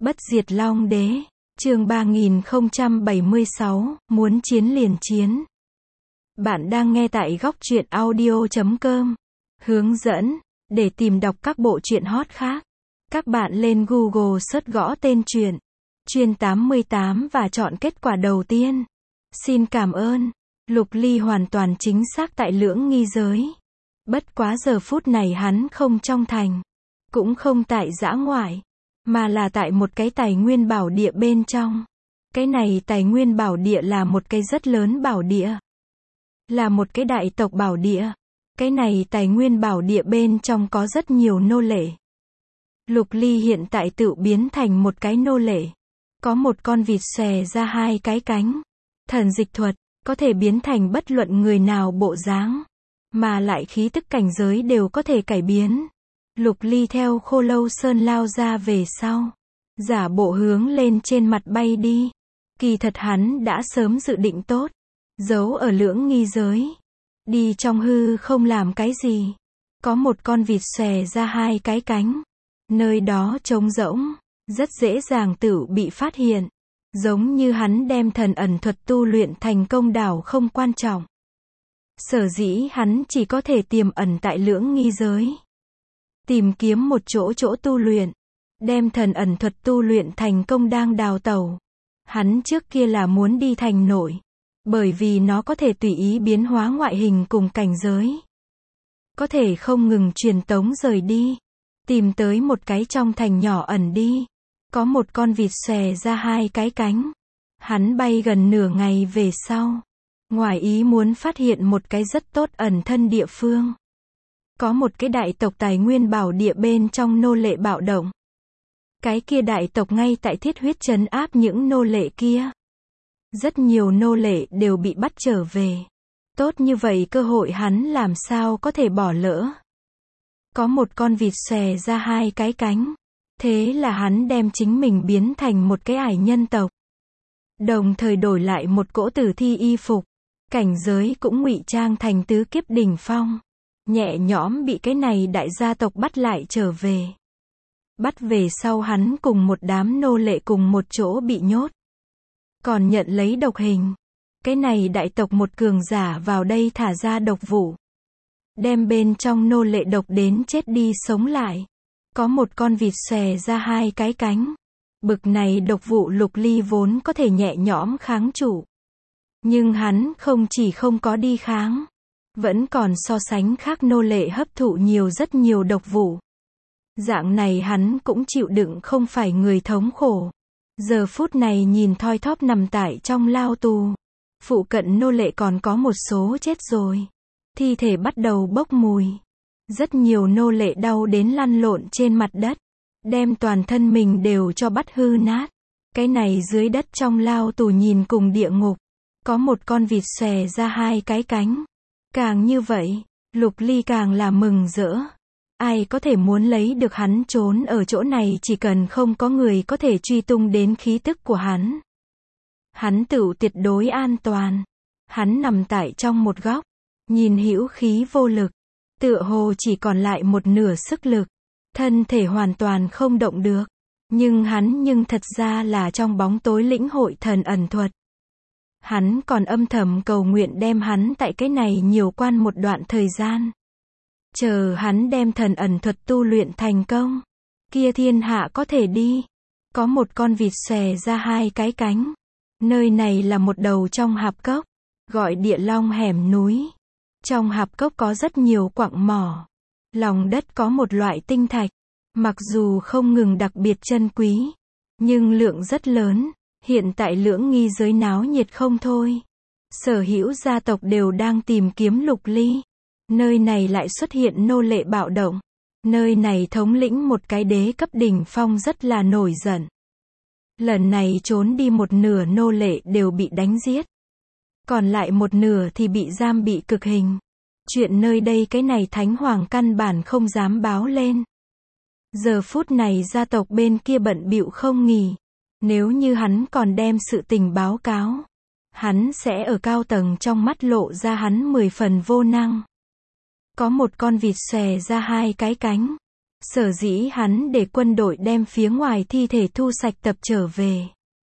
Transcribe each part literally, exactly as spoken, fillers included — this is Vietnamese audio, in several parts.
Bất diệt Long Đế, chương ba nghìn không trăm bảy mươi sáu, muốn chiến liền chiến. Bạn đang nghe tại góc truyện audio chấm com. Hướng dẫn, để tìm đọc các bộ truyện hot khác. Các bạn lên Google search gõ tên truyện, Chuyên tám mươi tám và chọn kết quả đầu tiên. Xin cảm ơn. Lục Ly hoàn toàn chính xác tại lưỡng nghi giới. Bất quá giờ phút này hắn không trong thành, cũng không tại dã ngoại, mà là tại một cái tài nguyên bảo địa bên trong. Cái này tài nguyên bảo địa là một cái rất lớn bảo địa. Là một cái đại tộc bảo địa. Cái này tài nguyên bảo địa bên trong có rất nhiều nô lệ. Lục Ly hiện tại tự biến thành một cái nô lệ. Có một con vịt xòe ra hai cái cánh. Thần dịch thuật, có thể biến thành bất luận người nào bộ dáng. Mà lại khí tức cảnh giới đều có thể cải biến. Lục Ly theo Khô Lâu Sơn lao ra về sau. Giả bộ hướng lên trên mặt bay đi. Kỳ thật hắn đã sớm dự định tốt. Giấu ở lưỡng nghi giới. Đi trong hư không làm cái gì. Có một con vịt xòe ra hai cái cánh. Nơi đó trống rỗng. Rất dễ dàng tự bị phát hiện. Giống như hắn đem thần ẩn thuật tu luyện thành công đảo không quan trọng. Sở dĩ hắn chỉ có thể tiềm ẩn tại lưỡng nghi giới. Tìm kiếm một chỗ chỗ tu luyện. Đem thần ẩn thuật tu luyện thành công đang đào tẩu. Hắn trước kia là muốn đi thành nội. Bởi vì nó có thể tùy ý biến hóa ngoại hình cùng cảnh giới. Có thể không ngừng truyền tống rời đi. Tìm tới một cái trong thành nhỏ ẩn đi. Có một con vịt xòe ra hai cái cánh. Hắn bay gần nửa ngày về sau. Ngoài ý muốn phát hiện một cái rất tốt ẩn thân địa phương. Có một cái đại tộc tài nguyên bảo địa bên trong nô lệ bạo động. Cái kia đại tộc ngay tại thiết huyết trấn áp những nô lệ kia. Rất nhiều nô lệ đều bị bắt trở về. Tốt như vậy cơ hội hắn làm sao có thể bỏ lỡ. Có một con vịt xòe ra hai cái cánh. Thế là hắn đem chính mình biến thành một cái ải nhân tộc. Đồng thời đổi lại một cỗ tử thi y phục. Cảnh giới cũng ngụy trang thành tứ kiếp đỉnh phong. Nhẹ nhõm bị cái này đại gia tộc bắt lại trở về. Bắt về sau hắn cùng một đám nô lệ cùng một chỗ bị nhốt. Còn nhận lấy độc hình. Cái này đại tộc một cường giả vào đây thả ra độc vụ. Đem bên trong nô lệ độc đến chết đi sống lại. Có một con vịt xòe ra hai cái cánh. Bực này độc vụ Lục Ly vốn có thể nhẹ nhõm kháng trụ. Nhưng hắn không chỉ không có đi kháng. Vẫn còn so sánh khác nô lệ hấp thụ nhiều rất nhiều độc vụ. Dạng này hắn cũng chịu đựng không phải người thống khổ. Giờ phút này nhìn thoi thóp nằm tại trong lao tù. Phụ cận nô lệ còn có một số chết rồi. Thi thể bắt đầu bốc mùi. Rất nhiều nô lệ đau đến lăn lộn trên mặt đất. Đem toàn thân mình đều cho bắt hư nát. Cái này dưới đất trong lao tù nhìn cùng địa ngục. Có một con vịt xòe ra hai cái cánh. Càng như vậy, Lục Ly càng là mừng rỡ. Ai có thể muốn lấy được hắn trốn ở chỗ này chỉ cần không có người có thể truy tung đến khí tức của hắn. Hắn tự tuyệt đối an toàn. Hắn nằm tại trong một góc. Nhìn hữu khí vô lực. Tựa hồ chỉ còn lại một nửa sức lực. Thân thể hoàn toàn không động được. Nhưng hắn nhưng thật ra là trong bóng tối lĩnh hội thần ẩn thuật. Hắn còn âm thầm cầu nguyện đem hắn tại cái này nhiều quan một đoạn thời gian. Chờ hắn đem thần ẩn thuật tu luyện thành công. Kia thiên hạ có thể đi. Có một con vịt xòe ra hai cái cánh. Nơi này là một đầu trong hạp cốc. Gọi địa long hẻm núi. Trong hạp cốc có rất nhiều quặng mỏ. Lòng đất có một loại tinh thạch. Mặc dù không ngừng đặc biệt chân quý. Nhưng lượng rất lớn. Hiện tại lưỡng nghi giới náo nhiệt không thôi. Sở hữu gia tộc đều đang tìm kiếm Lục Ly. Nơi này lại xuất hiện nô lệ bạo động. Nơi này thống lĩnh một cái đế cấp đỉnh phong rất là nổi giận. Lần này trốn đi một nửa nô lệ đều bị đánh giết. Còn lại một nửa thì bị giam bị cực hình. Chuyện nơi đây cái này thánh hoàng căn bản không dám báo lên. Giờ phút này gia tộc bên kia bận bịu không nghỉ. Nếu như hắn còn đem sự tình báo cáo. Hắn sẽ ở cao tầng trong mắt lộ ra hắn mười phần vô năng. Có một con vịt xòe ra hai cái cánh. Sở dĩ hắn để quân đội đem phía ngoài thi thể thu sạch tập trở về.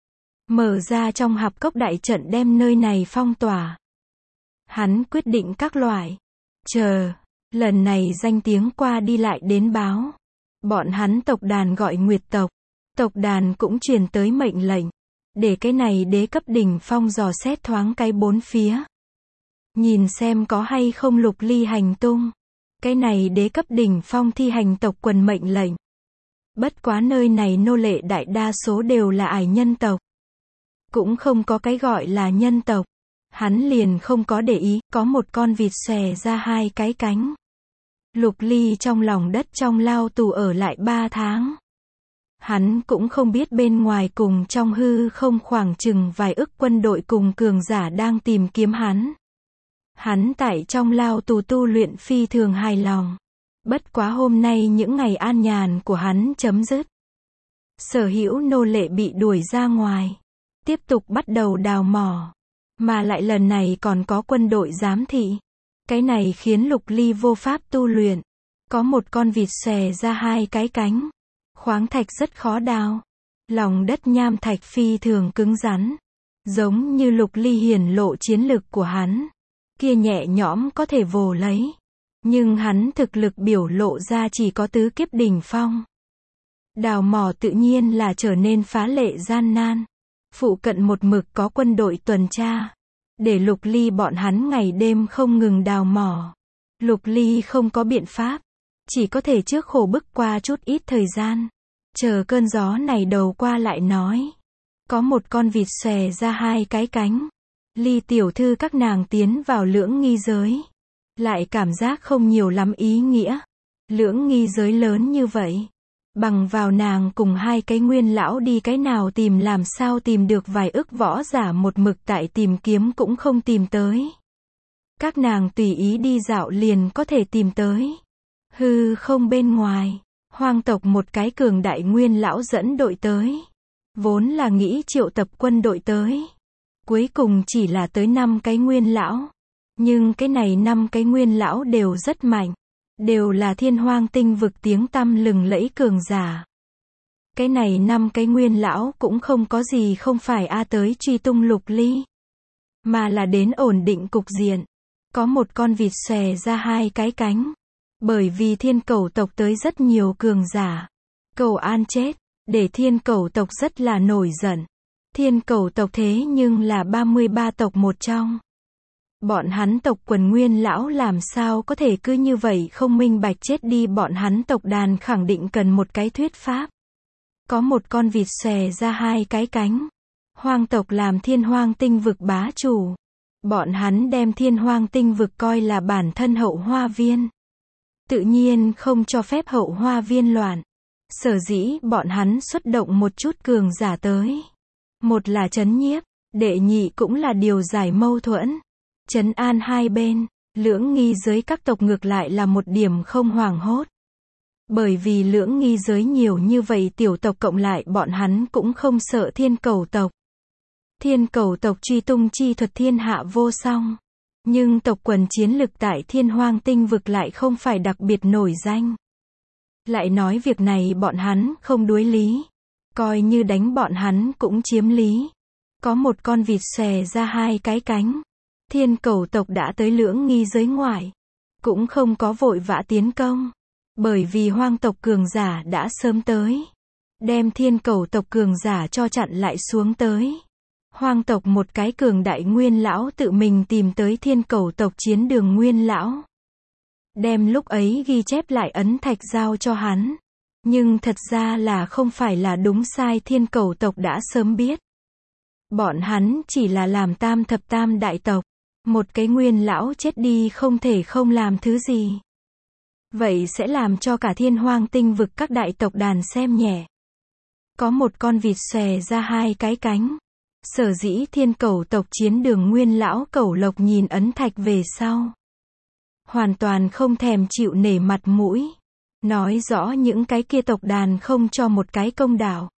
Mở ra trong hạp cốc đại trận đem nơi này phong tỏa. Hắn quyết định các loại. Chờ. Lần này danh tiếng qua đi lại đến báo. Bọn hắn tộc đàn gọi Nguyệt tộc. Tộc đàn cũng truyền tới mệnh lệnh. Để cái này đế cấp đỉnh phong dò xét thoáng cái bốn phía. Nhìn xem có hay không Lục Ly hành tung. Cái này đế cấp đỉnh phong thi hành tộc quần mệnh lệnh. Bất quá nơi này nô lệ đại đa số đều là ải nhân tộc. Cũng không có cái gọi là nhân tộc. Hắn liền không có để ý, có một con vịt xòe ra hai cái cánh. Lục Ly trong lòng đất trong lao tù ở lại ba tháng. Hắn cũng không biết bên ngoài cùng trong hư không khoảng chừng vài ức quân đội cùng cường giả đang tìm kiếm hắn. Hắn tại trong lao tù tu luyện phi thường hài lòng. Bất quá hôm nay những ngày an nhàn của hắn chấm dứt. Sở hữu nô lệ bị đuổi ra ngoài. Tiếp tục bắt đầu đào mỏ. Mà lại lần này còn có quân đội giám thị. Cái này khiến Lục Ly vô pháp tu luyện. Có một con vịt xòe ra hai cái cánh. Khoáng thạch rất khó đào. Lòng đất nham thạch phi thường cứng rắn. Giống như Lục Ly hiển lộ chiến lực của hắn. Kia nhẹ nhõm có thể vồ lấy. Nhưng hắn thực lực biểu lộ ra chỉ có tứ kiếp đỉnh phong. Đào mỏ tự nhiên là trở nên phá lệ gian nan. Phụ cận một mực có quân đội tuần tra. Để Lục Ly bọn hắn ngày đêm không ngừng đào mỏ. Lục Ly không có biện pháp. Chỉ có thể trước khổ bức qua chút ít thời gian. Chờ cơn gió này đầu qua lại nói. Có một con vịt xòe ra hai cái cánh. Ly tiểu thư các nàng tiến vào lưỡng nghi giới. Lại cảm giác không nhiều lắm ý nghĩa. Lưỡng nghi giới lớn như vậy. Bằng vào nàng cùng hai cái nguyên lão đi cái nào tìm làm sao tìm được vài ức võ giả một mực tại tìm kiếm cũng không tìm tới. Các nàng tùy ý đi dạo liền có thể tìm tới. Hư không bên ngoài. Hoang tộc một cái cường đại nguyên lão dẫn đội tới. Vốn là nghĩ triệu tập quân đội tới. Cuối cùng chỉ là tới năm cái nguyên lão. Nhưng cái này năm cái nguyên lão đều rất mạnh. Đều là thiên hoang tinh vực tiếng tăm lừng lẫy cường giả. Cái này năm cái nguyên lão cũng không có gì không phải a tới truy tung Lục Ly. Mà là đến ổn định cục diện. Có một con vịt xòe ra hai cái cánh. Bởi vì thiên cẩu tộc tới rất nhiều cường giả. Cầu an chết. Để thiên cẩu tộc rất là nổi giận. Thiên cẩu tộc thế nhưng là ba mươi ba tộc một trong. Bọn hắn tộc quần nguyên lão làm sao có thể cứ như vậy không minh bạch chết đi, bọn hắn tộc đàn khẳng định cần một cái thuyết pháp. Có một con vịt xòe ra hai cái cánh. Hoang tộc làm thiên hoang tinh vực bá chủ. Bọn hắn đem thiên hoang tinh vực coi là bản thân hậu hoa viên. Tự nhiên không cho phép hậu hoa viên loạn. Sở dĩ bọn hắn xuất động một chút cường giả tới. Một là trấn nhiếp, đệ nhị cũng là điều giải mâu thuẫn. Trấn an hai bên, lưỡng nghi giới các tộc ngược lại là một điểm không hoảng hốt. Bởi vì lưỡng nghi giới nhiều như vậy tiểu tộc cộng lại bọn hắn cũng không sợ thiên cẩu tộc. Thiên cẩu tộc truy tung chi thuật thiên hạ vô song. Nhưng tộc quần chiến lực tại thiên hoang tinh vực lại không phải đặc biệt nổi danh. Lại nói việc này bọn hắn không đối lý. Coi như đánh bọn hắn cũng chiếm lý. Có một con vịt xòe ra hai cái cánh. Thiên cẩu tộc đã tới lưỡng nghi giới ngoại. Cũng không có vội vã tiến công. Bởi vì hoang tộc cường giả đã sớm tới. Đem thiên cẩu tộc cường giả cho chặn lại xuống tới. Hoang tộc một cái cường đại nguyên lão tự mình tìm tới thiên cẩu tộc chiến đường nguyên lão. Đem lúc ấy ghi chép lại ấn thạch giao cho hắn. Nhưng thật ra là không phải là đúng sai, thiên cẩu tộc đã sớm biết. Bọn hắn chỉ là làm tam thập tam đại tộc. Một cái nguyên lão chết đi không thể không làm thứ gì. Vậy sẽ làm cho cả thiên hoang tinh vực các đại tộc đàn xem nhẹ. Có một con vịt xòe ra hai cái cánh. Sở dĩ thiên cẩu tộc chiến đường nguyên lão cẩu lộc nhìn ấn thạch về sau. Hoàn toàn không thèm chịu nể mặt mũi. Nói rõ những cái kia tộc đàn không cho một cái công đạo.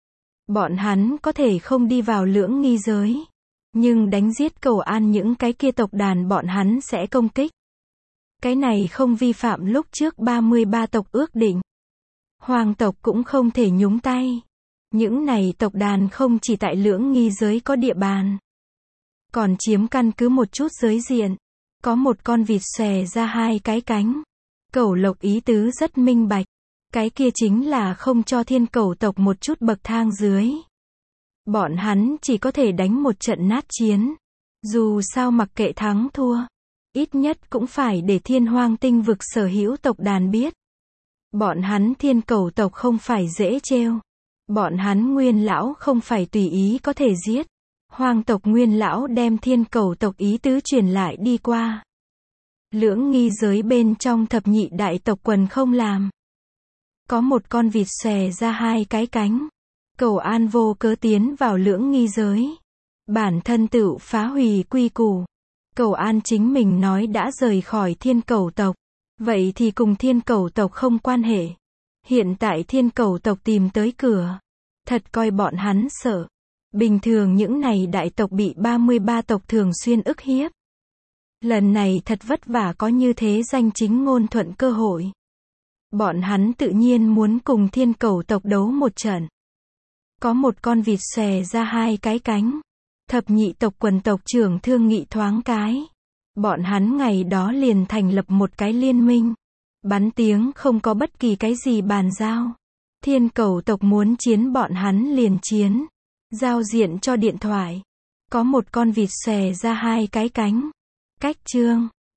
Bọn hắn có thể không đi vào lưỡng nghi giới. Nhưng đánh giết cầu an những cái kia tộc đàn bọn hắn sẽ công kích. Cái này không vi phạm lúc trước ba mươi ba tộc ước định. Hoàng tộc cũng không thể nhúng tay. Những này tộc đàn không chỉ tại Lưỡng Nghi giới có địa bàn, còn chiếm căn cứ một chút giới diện. Có một con vịt xòe ra hai cái cánh. Cẩu Lộc ý tứ rất minh bạch. Cái kia chính là không cho thiên cẩu tộc một chút bậc thang dưới. Bọn hắn chỉ có thể đánh một trận nát chiến. Dù sao mặc kệ thắng thua, ít nhất cũng phải để Thiên Hoang tinh vực sở hữu tộc đàn biết. Bọn hắn thiên cẩu tộc không phải dễ trêu. Bọn hắn Nguyên lão không phải tùy ý có thể giết. Hoàng tộc Nguyên lão đem thiên cẩu tộc ý tứ truyền lại đi qua. Lưỡng Nghi giới bên trong thập nhị đại tộc quần không làm. Có một con vịt xòe ra hai cái cánh. Cẩu An vô cớ tiến vào Lưỡng Nghi giới. Bản thân tự phá hủy quy củ. Cẩu An chính mình nói đã rời khỏi thiên cẩu tộc. Vậy thì cùng thiên cẩu tộc không quan hệ. Hiện tại thiên cẩu tộc tìm tới cửa. Thật coi bọn hắn sợ. Bình thường những này đại tộc bị ba mươi ba tộc thường xuyên ức hiếp. Lần này thật vất vả có như thế danh chính ngôn thuận cơ hội. Bọn hắn tự nhiên muốn cùng thiên cẩu tộc đấu một trận. Có một con vịt xòe ra hai cái cánh. Thập nhị tộc quần tộc trưởng thương nghị thoáng cái. Bọn hắn ngày đó liền thành lập một cái liên minh. Bắn tiếng không có bất kỳ cái gì bàn giao. Thiên cẩu tộc muốn chiến bọn hắn liền chiến. Giao diện cho điện thoại. Có một con vịt xòe ra hai cái cánh. Cách chương